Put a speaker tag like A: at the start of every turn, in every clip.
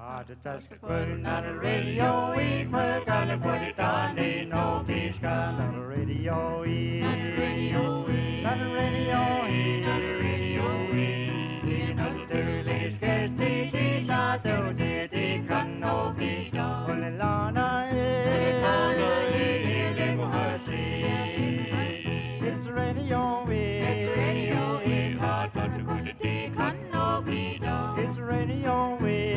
A: Just putting on the radio, we put on the put it on, ain't no peace on the radio, not the radio, not the radio, not the radio, in Australia's guest, they did not do, they can no be done. Only Lana, it's the radio, it's the radio, hard but the good, they can no be done. It's the radio,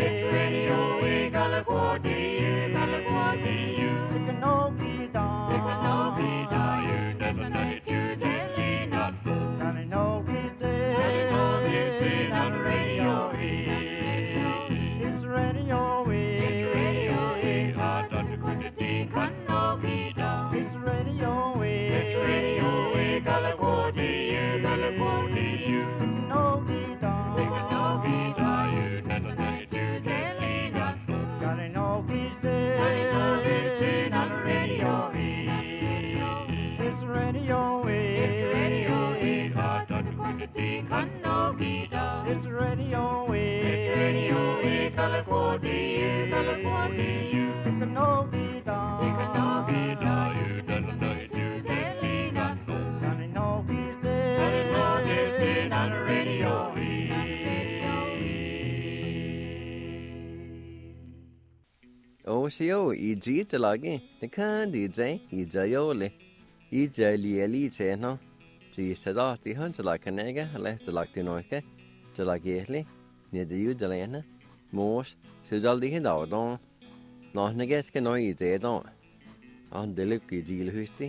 B: Osio I jita lagi, the candy day, I jayoli. I jali elite no. Ti sadat the hunter like a nega, left like the noike, to like yetly, near the Udalena, Morse, so all the hand out on. Not negas can I eat on. On the look I deal husty.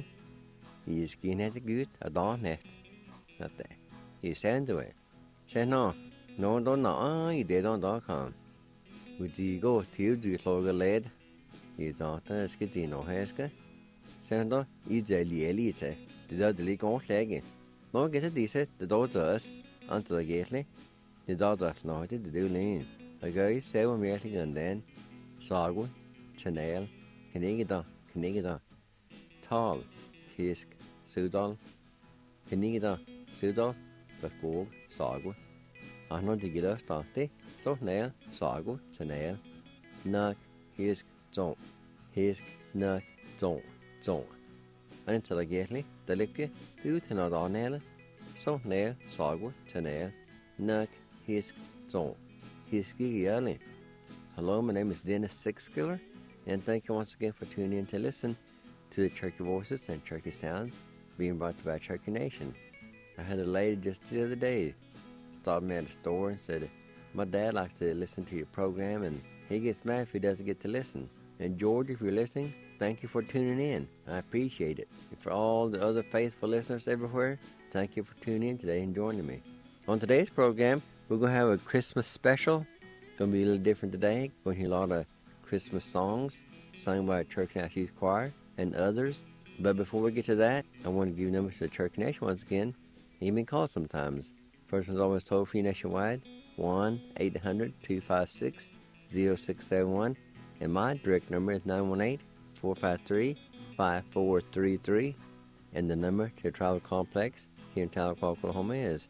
B: He is skin at the good, a dawn net. Not that. He sent away. Say no, don't know, I did on .com. Would you go till the log a lad? He thought as Kitino Heska. Sendo, I jali elite, the other on flagging. No get a decent, the daughters, until the gately. The daughters noted the do lean. The guy 7 years and then, Sagu, Chanel, Canigida, Tall, Hisk, Sudal, Canigida, Sudal, Before, Sagu. I know to get us started, so nail, Sagu, Chanel, Nuck, Hisk, Don't, Hisk, Nuck, Don't. Until I gately, the liquor, do to not on nail, so nail, Sagu, Chanel, Nuck, Hisk, Don't, Hisky early. Hello, my name is Dennis Sixskiller, and thank you once again for tuning in to listen to the Cherokee Voices and Cherokee Sounds being brought to you by Cherokee Nation. I had a lady just the other day stopped me at the store and said, my dad likes to listen to your program and he gets mad if he doesn't get to listen. And George, if you're listening, thank you for tuning in. I appreciate it. And for all the other faithful listeners everywhere, thank you for tuning in today and joining me. On today's program, we're going to have a Christmas special. It's going to be a little different today. We're going to hear a lot of Christmas songs sung by Cherokee National Choir and others. But before we get to that, I want to give numbers to the Cherokee Nation once again. You can be called sometimes. First one's always toll free nationwide, 1-800-256-0671. And my direct number is 918-453-5433. And the number to the Travel Complex here in Tahlequah, Oklahoma is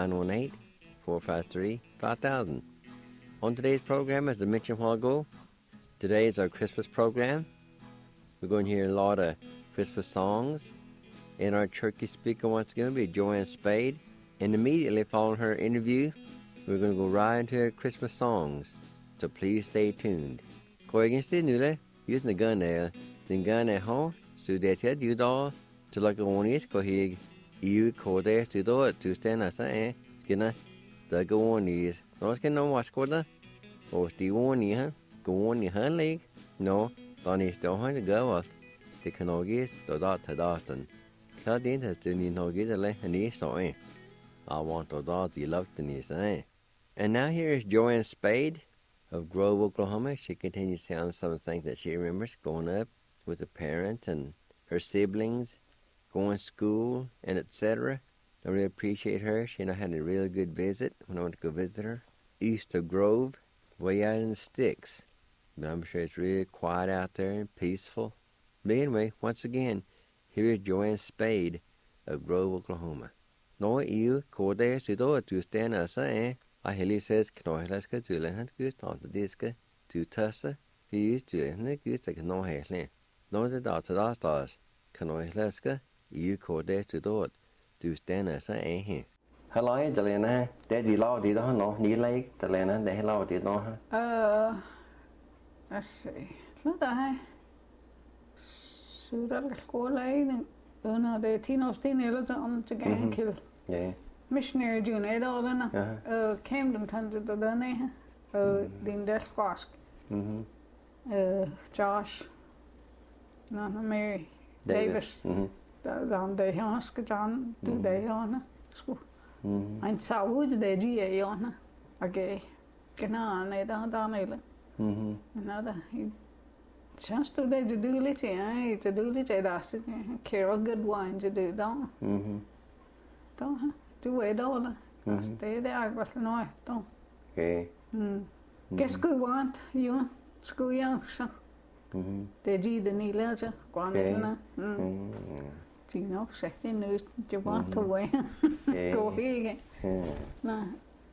B: 918-453-5000. On today's program, as I mentioned a while ago, today is our Christmas program. We're going to hear a lot of Christmas songs. And our Cherokee speaker once again will be Joanne Spade. And immediately following her interview, we're going to go right into her Christmas songs. So please stay tuned. Go against the nule, using the gun there. The gun at home, so that you do all to like a one is go here. You call there to do it to stand as I am. The go on is not going to watch quarter. Or the one year, go on your hand leg. No, don't is the one to go off. The canogis, the dot to Dawson. Cut in as to need no get a left and east so I want to dot you love the knees, And now here is Joanne Spade of Grove, Oklahoma. She continues telling some of the things that she remembers growing up with her parents and her siblings, going to school, and etc. I really appreciate her. She and I had a really good visit when I went to go visit her. East of Grove, way out in the sticks. But I'm sure it's really quiet out there and peaceful. But anyway, once again, here is Joanne Spade of Grove, Oklahoma. No you går det så då att du stannar så I Heli says knoilaska to lehan good on the disc du tasse, he is to Nick is to no hairly. No the daughter last stars, can I leska, you call there to do it, do stand as a he. Hello, Angelina, Daddy Law did on no, near lake, the Lena, the hello did no.
C: Let's see. Look at that. Så der går lejene under det teenårstin eller om til gang kill.
B: Ja.
C: Missionary June et år denne. Camden tantet der denne. Din delskvarsk. Josh. Mary Davis. Der det her skal John du det her sku. En savud det de er jo na. Okay. Genau, nej der nede. Another just to do it, to do it, that's it. Carol good wine to do, don't do it all. Stay there, but no, don't.
B: Okay.
C: Guess who want you? School young, so. They did the needle, go on. You know, second news, you want to wear. Go here again. No.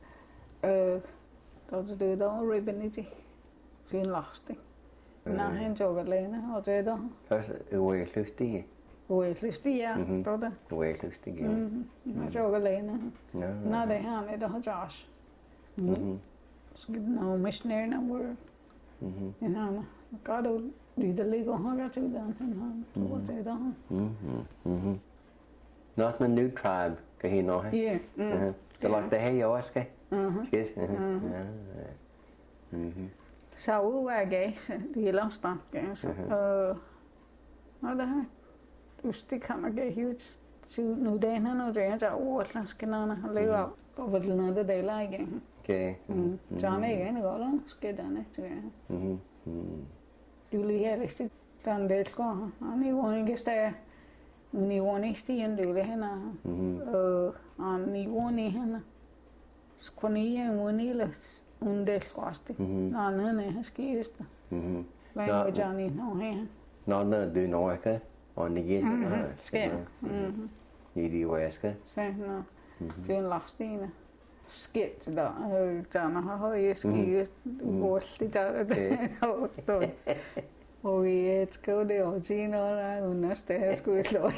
C: Don't do it all, ribbon, soon lost it. Nå, han tog alene, og det der.
B: Først uelystig.
C: Uelystig, ja, det der.
B: Uelystig, ja.
C: Han tog alene. Nå, det her med, der har Josh. Så no missionary number. En han, godt ud, det ligger højere til den, han tog det der.
B: Not the new tribe, kan he nå her?
C: Ja.
B: Det er det her i år, skal? Skal?
C: Så var gay, det er lavstand, så og det her, det kommer gay huge, så nu den her, nu det er så overslandske navne, han lever over til noget, det deler igen.
B: Okay.
C: Så han er igen, det går da, skal der næste gang. Du lige her, hvis det er en del går, han er jo ikke stærk, hun er jo ikke stigen, du lige henne, han er jo ikke henne, skånige, hun er lidt, un del costi. No, non schifo. Lei già no,
B: no, du no ikke, og nigel.
C: Skal.
B: I de væske.
C: Så no. Det er en lastine. Skidt der har høje ski, voldt der. Og vi skal det og sige noget, under stedet skulle klare.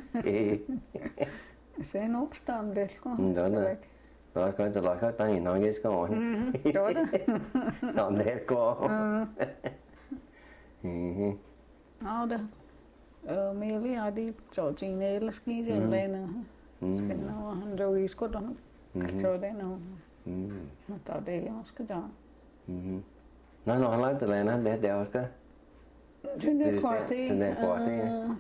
C: Så en opstand, det går.
B: Rồi coi tôi lại có tay nhìn nói với cái mồi.
C: Đó đó.
B: Làm đẹp cô.
C: Đó đó. Mình đi đi chỗ chính này là ski trên lên nữa. Cái nào hắn rồi có đó. Chỗ đấy nào. Mà tao đây nó cái đó.
B: Nó nói từ lên nó để đeo cái.
C: Trên đây quarty.
B: Trên đây quarty.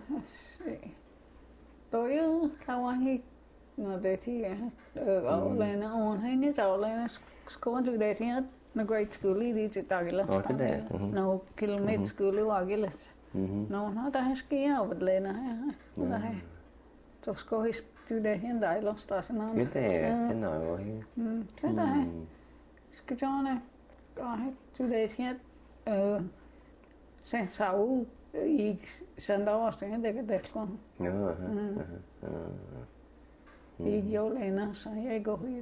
C: Tôi tao anh nó để thì ở lên nó ổn hay như cháu lên nó có chữ để thì nó great school đi chỉ tao cái là nó km school qua cái là nó ta hay ski ở vật lên nó hay cho có hay chữ để hiện đại lo station nó
B: cái nào rồi
C: cái này cái cho này có hay chữ để thì sen sau i sen đó sen det cái con I gjorde Lena, så jeg går hit.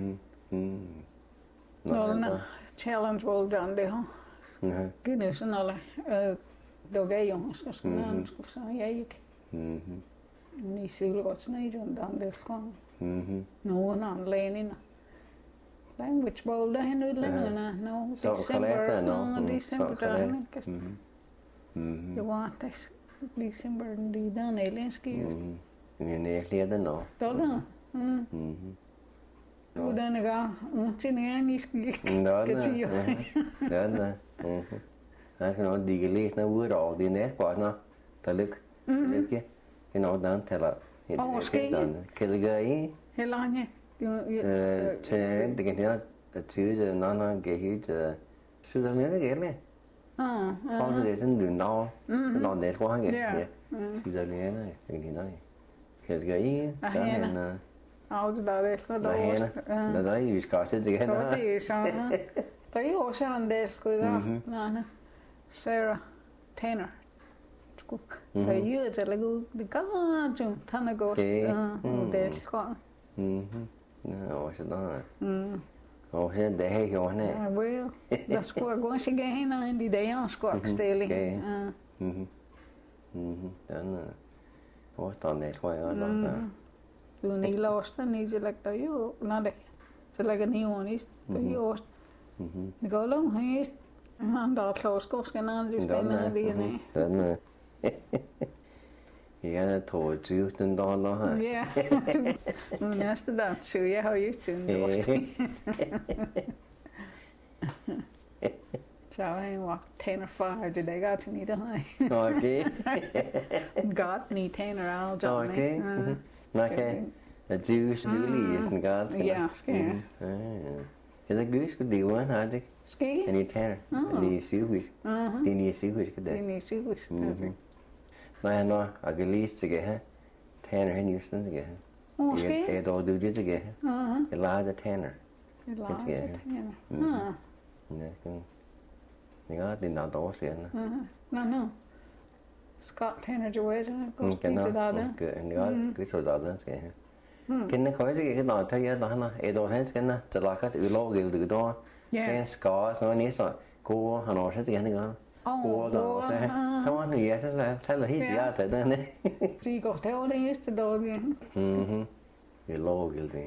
C: Nå, challenge world John det her. Cái này sådan noget, đồ gây jo, skal man skulle så jeg ikke. Ni skulle godt sådan noget, John det kom. Nogen andre lænene. Language bowl der hen ud længere, no December, no December der hen. Det var det December de der nælenske.
B: Nhìn nè lia đến nọ.
C: Tốt hả? Cô đơn này cả, trên này anh đi cái gì vậy?
B: Đó nè. Cái nó đi cái lia nó vừa rồi đi nét quá nó, ta lực kia, cái nó đang theo là cái gai.
C: Hela nhỉ?
B: Trên cái này chữ nó cái hít suy ra nữa cái này. Không thì đến đường nó nét quá kìa. Suy ra này cái này. Helt gøy.
C: Det der det
B: da er vi skal til det
C: her. Det er sådan. Der er jo også en del gode. Sarah Tanner. Skuk. Der er jo det der gode. Det går jo tanne godt. Det er godt.
B: Nå, så da. Oh, hen de he yo ne.
C: I will. The square going to get in on the day on square still.
B: Okay. Dan what on that way on.
C: You need lost and need like the you not like a new one is the you. The go along he's and that close goes can on just in the
B: Dan yeah, told you to don't know.
C: Yeah. That's the dance show. Yeah, how you to So I walked 10 or 5 today. Got to need a high.
B: Okay.
C: Got need 10 or all Johnny.
B: Okay. Okay. The Jewish Julie isn't God.
C: Yeah, scary.
B: Cái đó gửi cái điều á hả chứ?
C: Scary.
B: Anh đi theo, đi xíu quýt, đi xíu quýt cái
C: They
B: đấy.
C: need to wish.
B: Này nó, ở cái list cái ha, Tanner hay Houston cái ha.
C: Oh, scary.
B: Cái đó đưa cái ha, cái lá cái Tanner.
C: It lies
B: scary.
C: at 10.
B: Nè, cái đó thì nào đó xịn nè.
C: No. Scott Tanner Joy goes
B: Cái
C: to
B: nó,
C: that.
B: cái đó cứ sổ đó cái ha. Cái nó khỏi cái đó thấy đó nó, đó hết cái nó, chỉ là cái từ lâu kiểu từ đó. Cái Scott nó nấy rồi, cô Hà Nội sẽ tiền nữa. Cô đó sẽ, không ăn gì thế là hết gì à thế đó này.
C: So you got all the used to do again.
B: Cái lâu kiểu gì.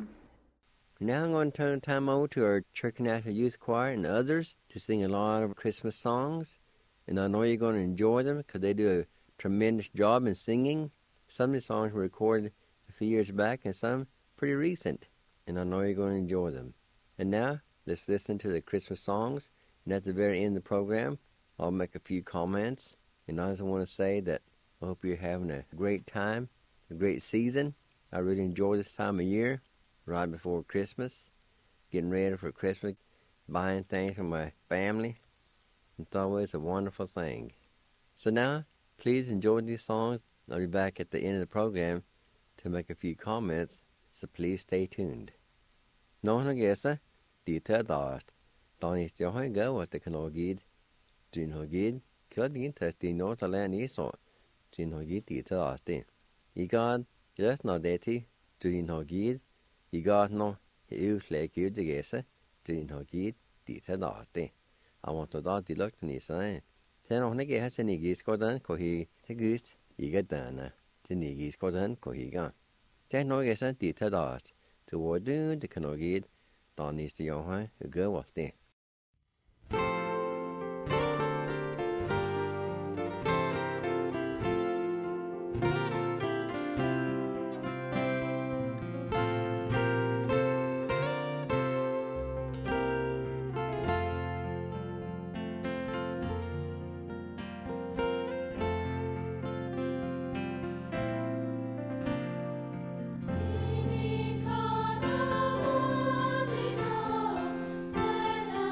B: Now I'm going to turn the time over to our Church National Youth Choir and others to sing a lot of Christmas songs. And I know you're going to enjoy them because they do a tremendous job in singing. Some of the songs were recorded a few years back and some pretty recent. And I know you're going to enjoy them. And now, let's listen to the Christmas songs. And at the very end of the program, I'll make a few comments. And I just want to say that I hope you're having a great time, a great season. I really enjoy this time of year. Right before Christmas, getting ready for Christmas, buying things for my family. It's always a wonderful thing. So now, please enjoy these songs. I'll be back at the end of the program to make a few comments, so please stay tuned. Nó gesa, di ta dart. Tony still hoi go at the canogid. Jin hogid, kill the intestine no to land iso. Jin hogid di ta dart. Igad, just no deti, Jin hogid. I got no like you together, doing her gid, did a darty. I want to dot the look to Nisa. Then on the gas and Nigis got done, cohe, the goose, you get done. The Nigis got done, cohiga. Then no gas and did a dart. Toward the canogid, Don is the young who go was there.
D: Tini kana o ti ta, te ta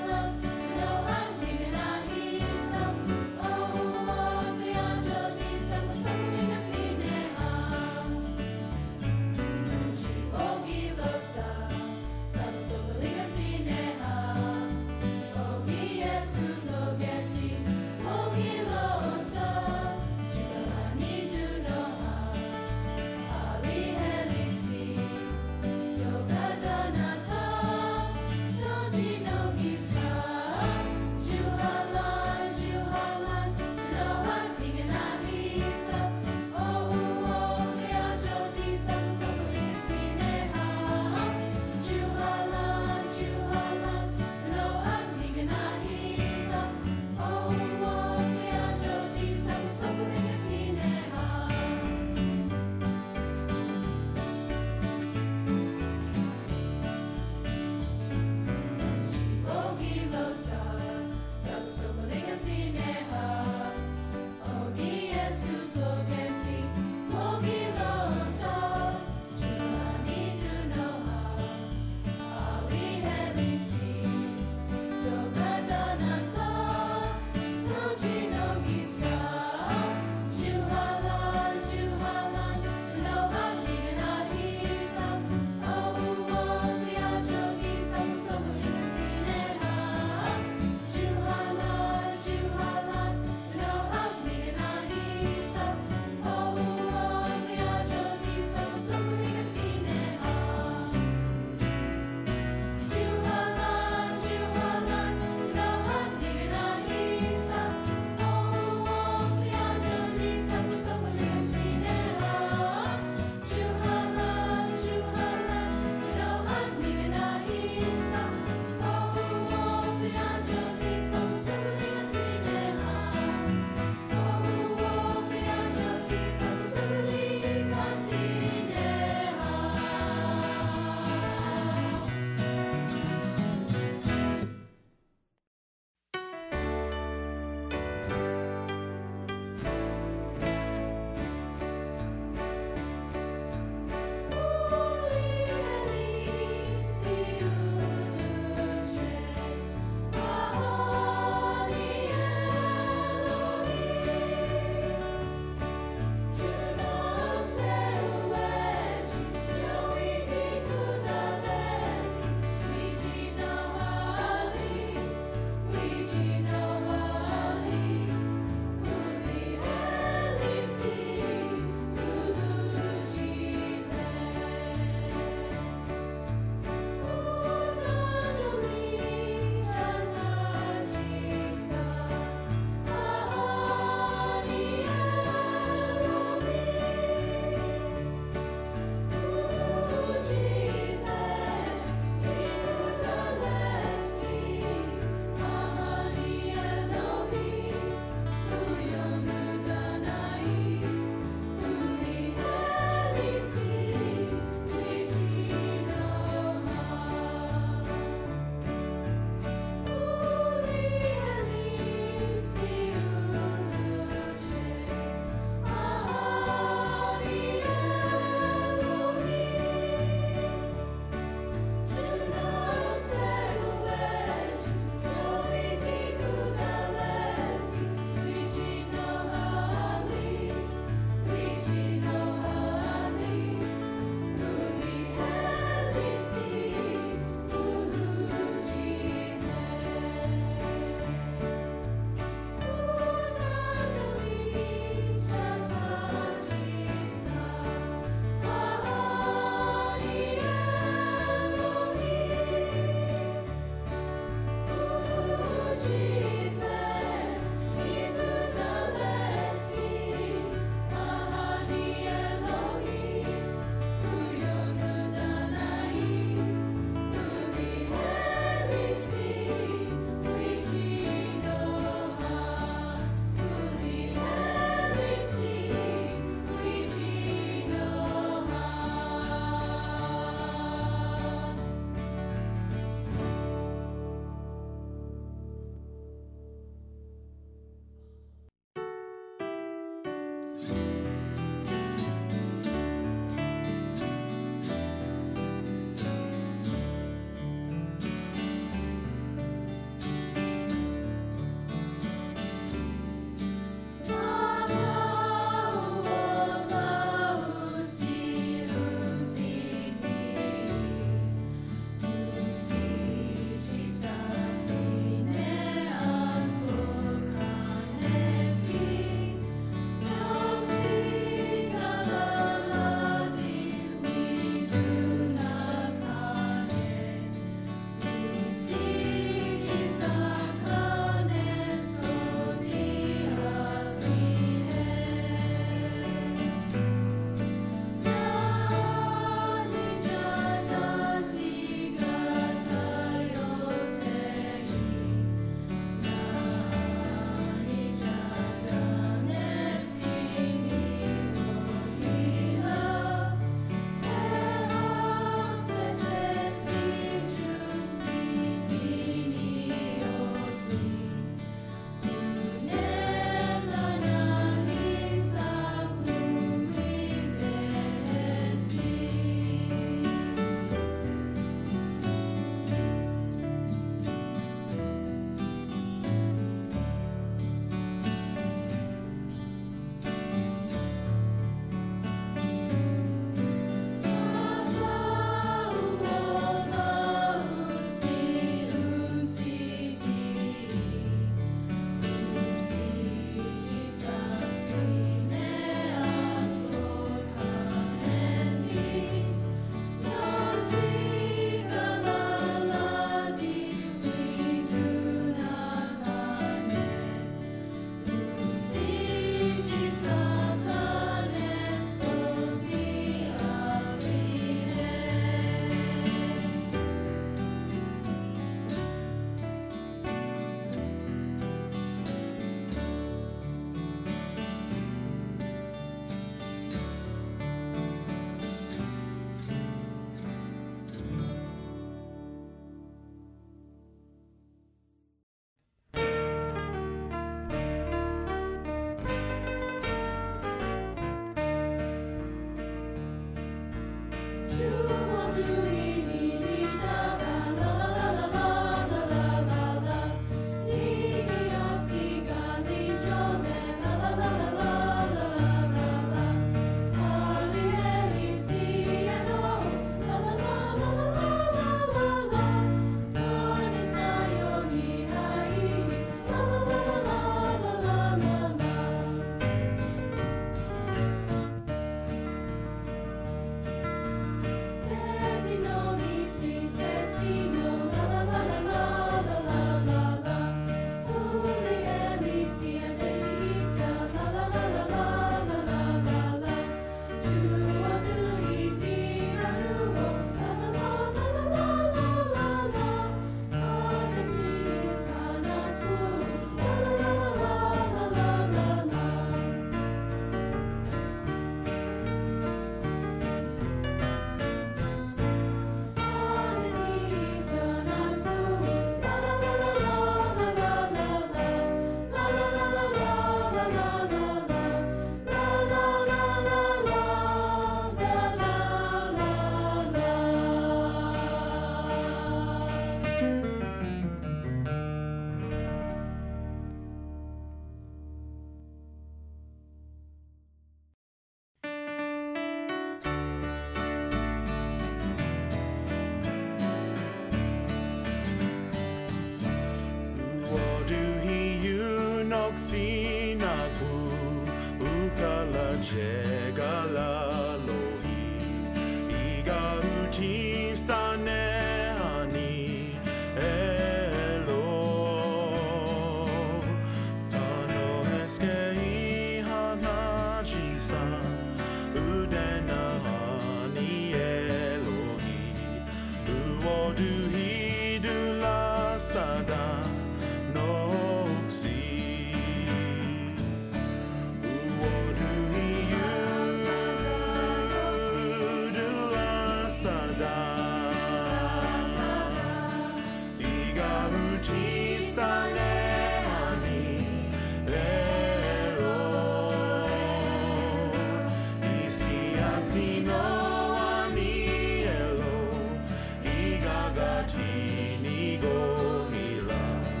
D: Igagati ni go hila.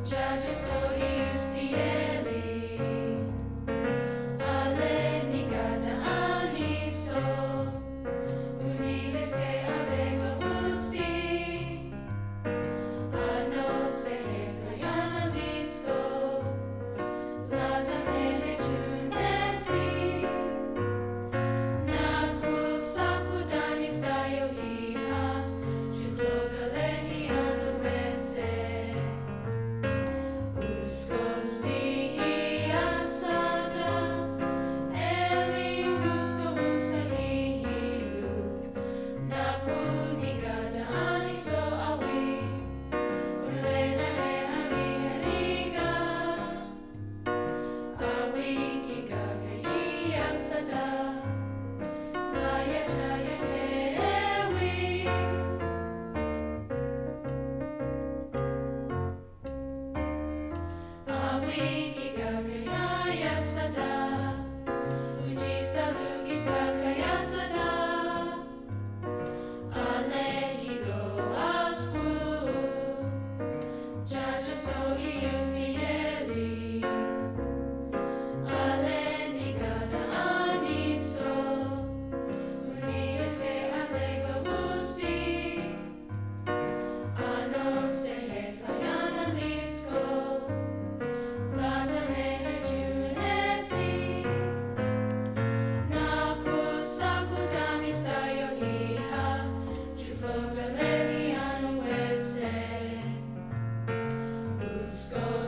D: Go.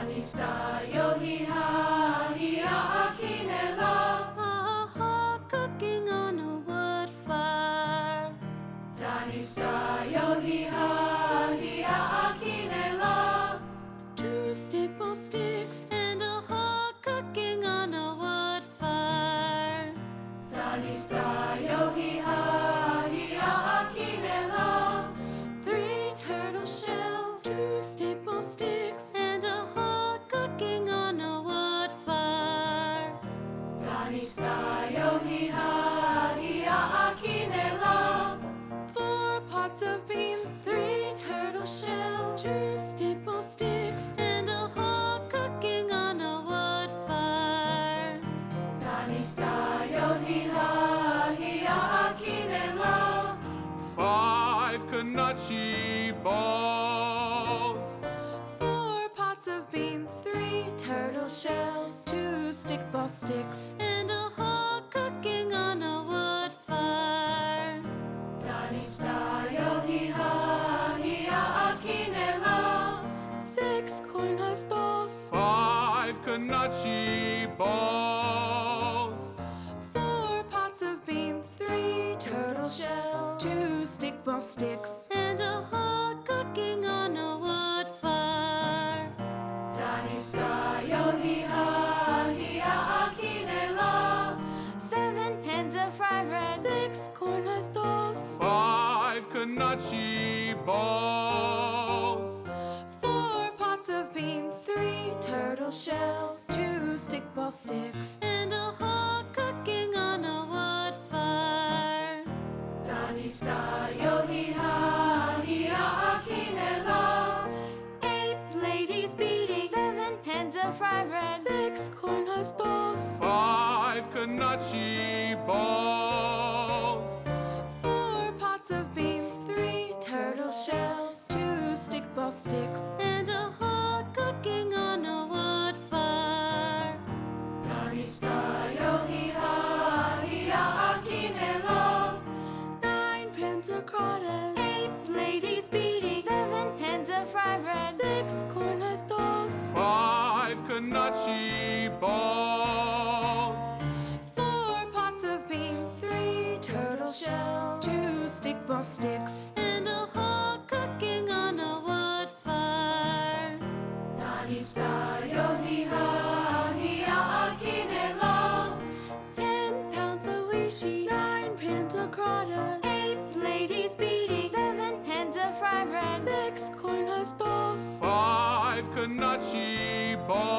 D: Tanista yohiha hi'a akinela.
E: Aha, cooking on a wood fire.
D: Tanista yohiha hi'a akinela.
E: 2 stickball sticks and a hot cooking on a wood fire.
D: Tanista yohiha hi'a akinela.
E: 3 turtle shells, 2 stickball sticks and a hot cooking on a wood fire.
D: Tanista yohiha hi'a akinela.
E: 4 pots of beans, 3 turtle shells, 2 stickball sticks and a hot cooking on a wood fire.
D: Tanista yohiha hi'a akinela.
F: 5 kanachi balls.
E: 4 pots of beans, 3 turtle shells, 2 stickball sticks and a hot cooking on a wood fire.
D: Tanista yohiha hi'a akinela.
E: 6 corn-husk dolls,
F: 5 kanachi balls.
E: 4 pots of beans, 3 turtle shells, 2 stickball sticks and a hot cooking on a wood fire.
D: Tanista yohiha hi'a akinela.
E: 7 pans of fried bread, 6 corn-husk dolls,
F: 5 kanachi balls.
E: 4 pots of beans, 3 turtle shells, 2 stickball sticks and a hot cooking on a wood fire.
D: Tanista yohiha hi'a akinela.
E: 8 ladies beating, 7 pans of fried bread, 6 corn-husk dolls,
F: 5 kanachi balls.
E: 4 pots of beans, 3 turtle shells, 2 stickball sticks and a hot cooking on a wood fire.
D: Tanista yohiha hi'a akinela.
E: 9 pans of crawdads, 8 ladies beating, 7 pans of fried bread, 6 corn-husk dolls,
F: 5 kanachi balls.
E: 4 pots of beans, 3 turtle shells, 2 stickball sticks and a hot cooking on a wood fire.
D: Tanista yohiha hi'a akinela.
E: 10 pounds of wishi, 9 pans of crawdad, 8 ladies beating, 7 pans of fried bread, 6 corn-husk dolls,
F: 5 kanachi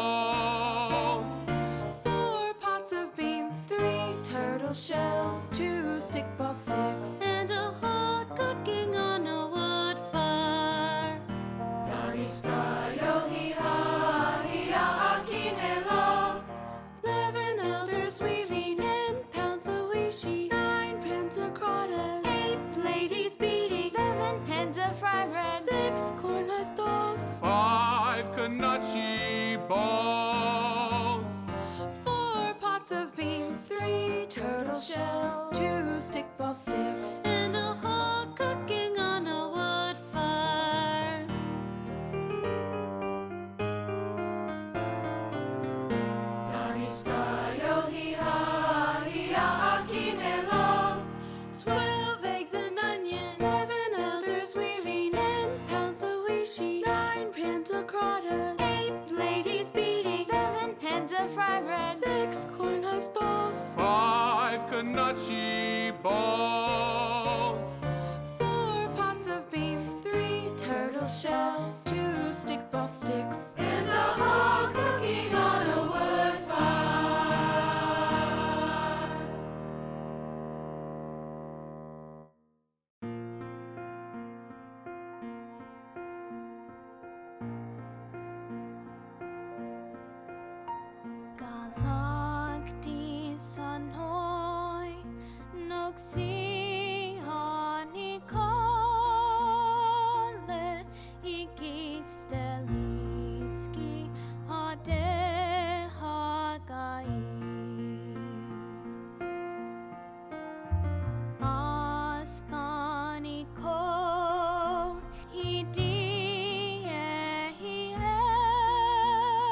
F: balls.
E: 4 pots of beans, 3 turtle shells, 2 stickball sticks and a hot cooking on a wood fire.
D: Tanista yohiha hi'a akinela.
E: 11 elders weaving, 10 pounds of wishi, 9 pans of crawdad, 8 ladies beating, 7 pans of fried bread, 6 corn-husk dolls,
F: 5 kanachi balls.
E: 4 pots of beans, 3 turtle shells, 2 stickball sticks and a hot cooking on a wood fire.
D: Tanista yohiha hi'a akinela.
E: 12 eggs and onions, 7 elders weaving, 10 pounds of wishi, 9 pans of crawdad, 8 ladies beating, 7 pans of fried bread, 6 corn-husk dolls,
F: 5 kanachi balls.
E: 4 pots of beans, 3 turtle shells, 2 stickball sticks
D: And a hot cooking on a wood fire.
E: Galakti sanhoi noksi hani kole iki steliski hade hagai askani ko hidi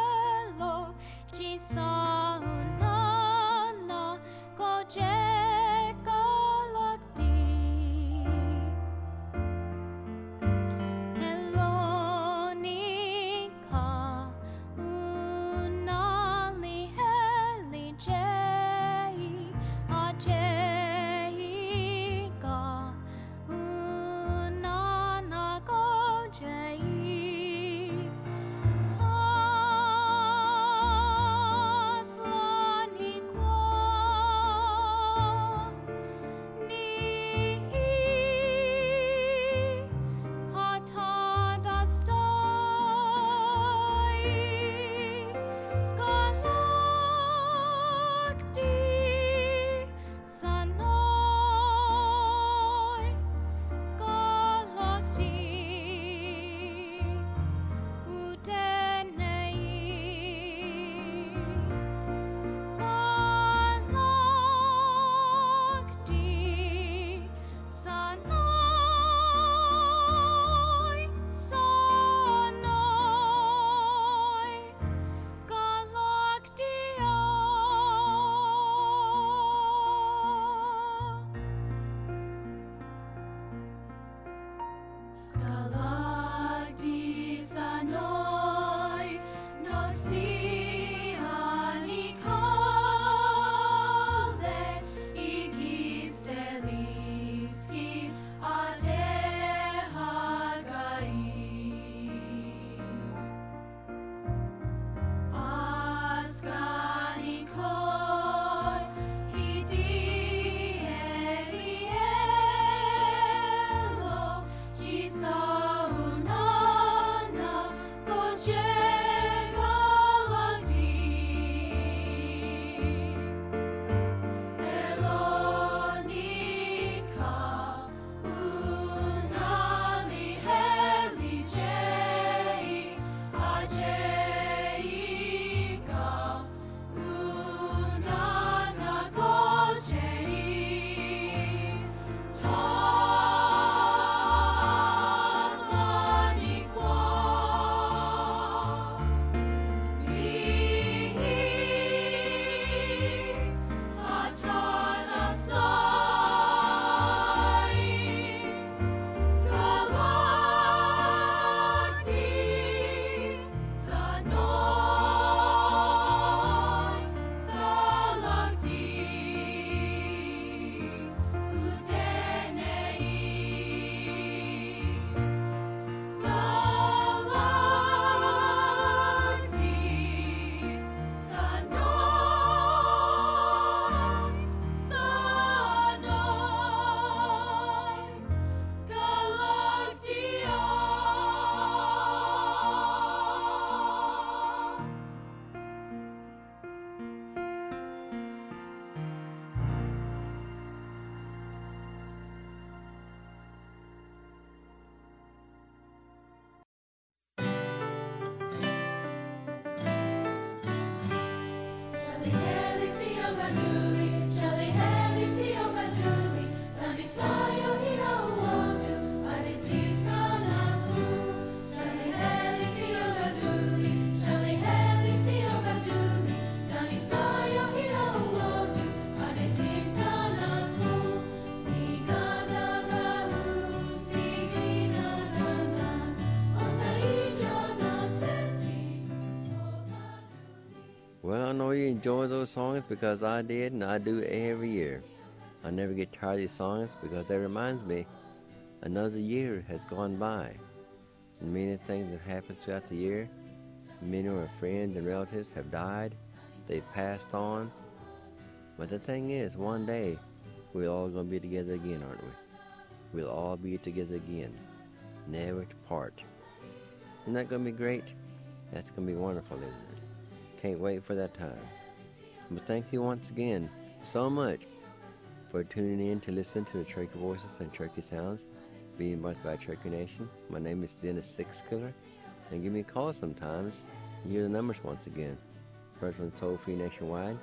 B: know you enjoy those songs because I did, and I do every year. I never get tired of these songs because they remind me another year has gone by. And many things have happened throughout the year. Many of our friends and relatives have died. They've passed on. But the thing is, one day, we're all going to be together again, aren't we? We'll all be together again, never to part. Isn't that going to be great? That's going to be wonderful, isn't it? Can't wait for that time. But thank you once again so much for tuning in to listen to the Cherokee Voices and Cherokee Sounds being brought by Cherokee Nation. My name is Dennis Sixkiller, and give me a call sometimes and hear the numbers once again. First one's toll-free nationwide,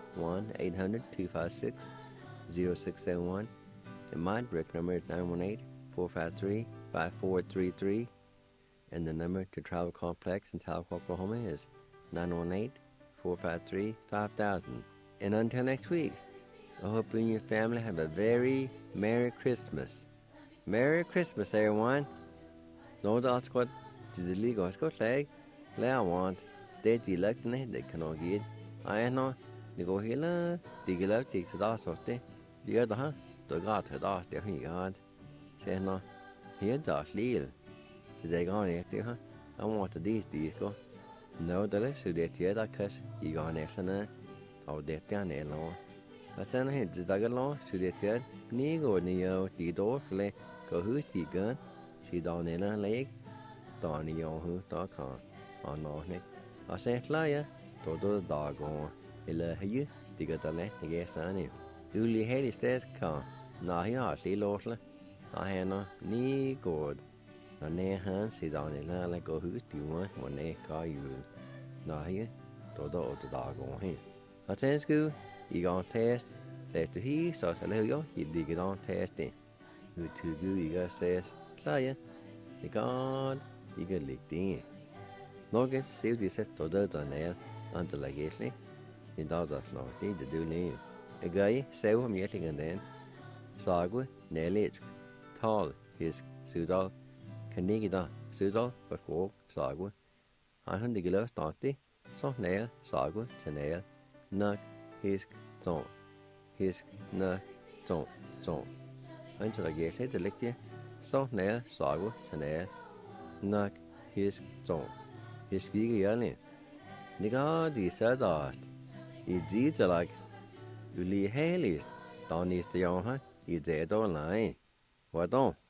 B: 1-800-256-0671. And my direct number is 918-453-5433. And the number to Travel Complex in Tahlequah, Oklahoma is 918-453-5000. And until next week, I hope you and your family have a very Merry Christmas. Merry Christmas, everyone. No, that's what the legal is good leg. I want. They elect in it, they cannot get. I know. They go here, they get out, they get out of it. The other, huh? The God had asked their God. Say, no, here, that's legal. They go on it, huh? I want these go. No, the rest of the theater, because you go on it, and I'll get down there long. But then I had the dagger long to the theater. Nigo, Neo, the door, play, go who's the gun. See down in a leg. Donny on who, dog on no neck. I say, Flyer, to the dog on. Illa, you, they got the left, I guess, on him. Uli had his desk car. Now he has see Losla. I had no knee good. No near hands, sit down in a like go who's the one when they call you. Now here, to the dog on him. I tell school, you gonna test. Says to he, so I let you, you dig it on testing. You too good, you got says, Flyer, the God, you got licked in. Någon ser det sett då döda ner antagligen. I dagens låt det du nu. Jag gör så om jag tänker den. Sagu nelit tal his sudal kanigida sudal för kåk sagu. Han hade glömt starti så ner sagu till ner nak his ton. His nak ton. Antagligen det likte så ner sagu till ner nak his ton. His giga yelling. Nigga, the saddest. It's easy like you lee hailist. Down is the young, he's dead or lying. What on?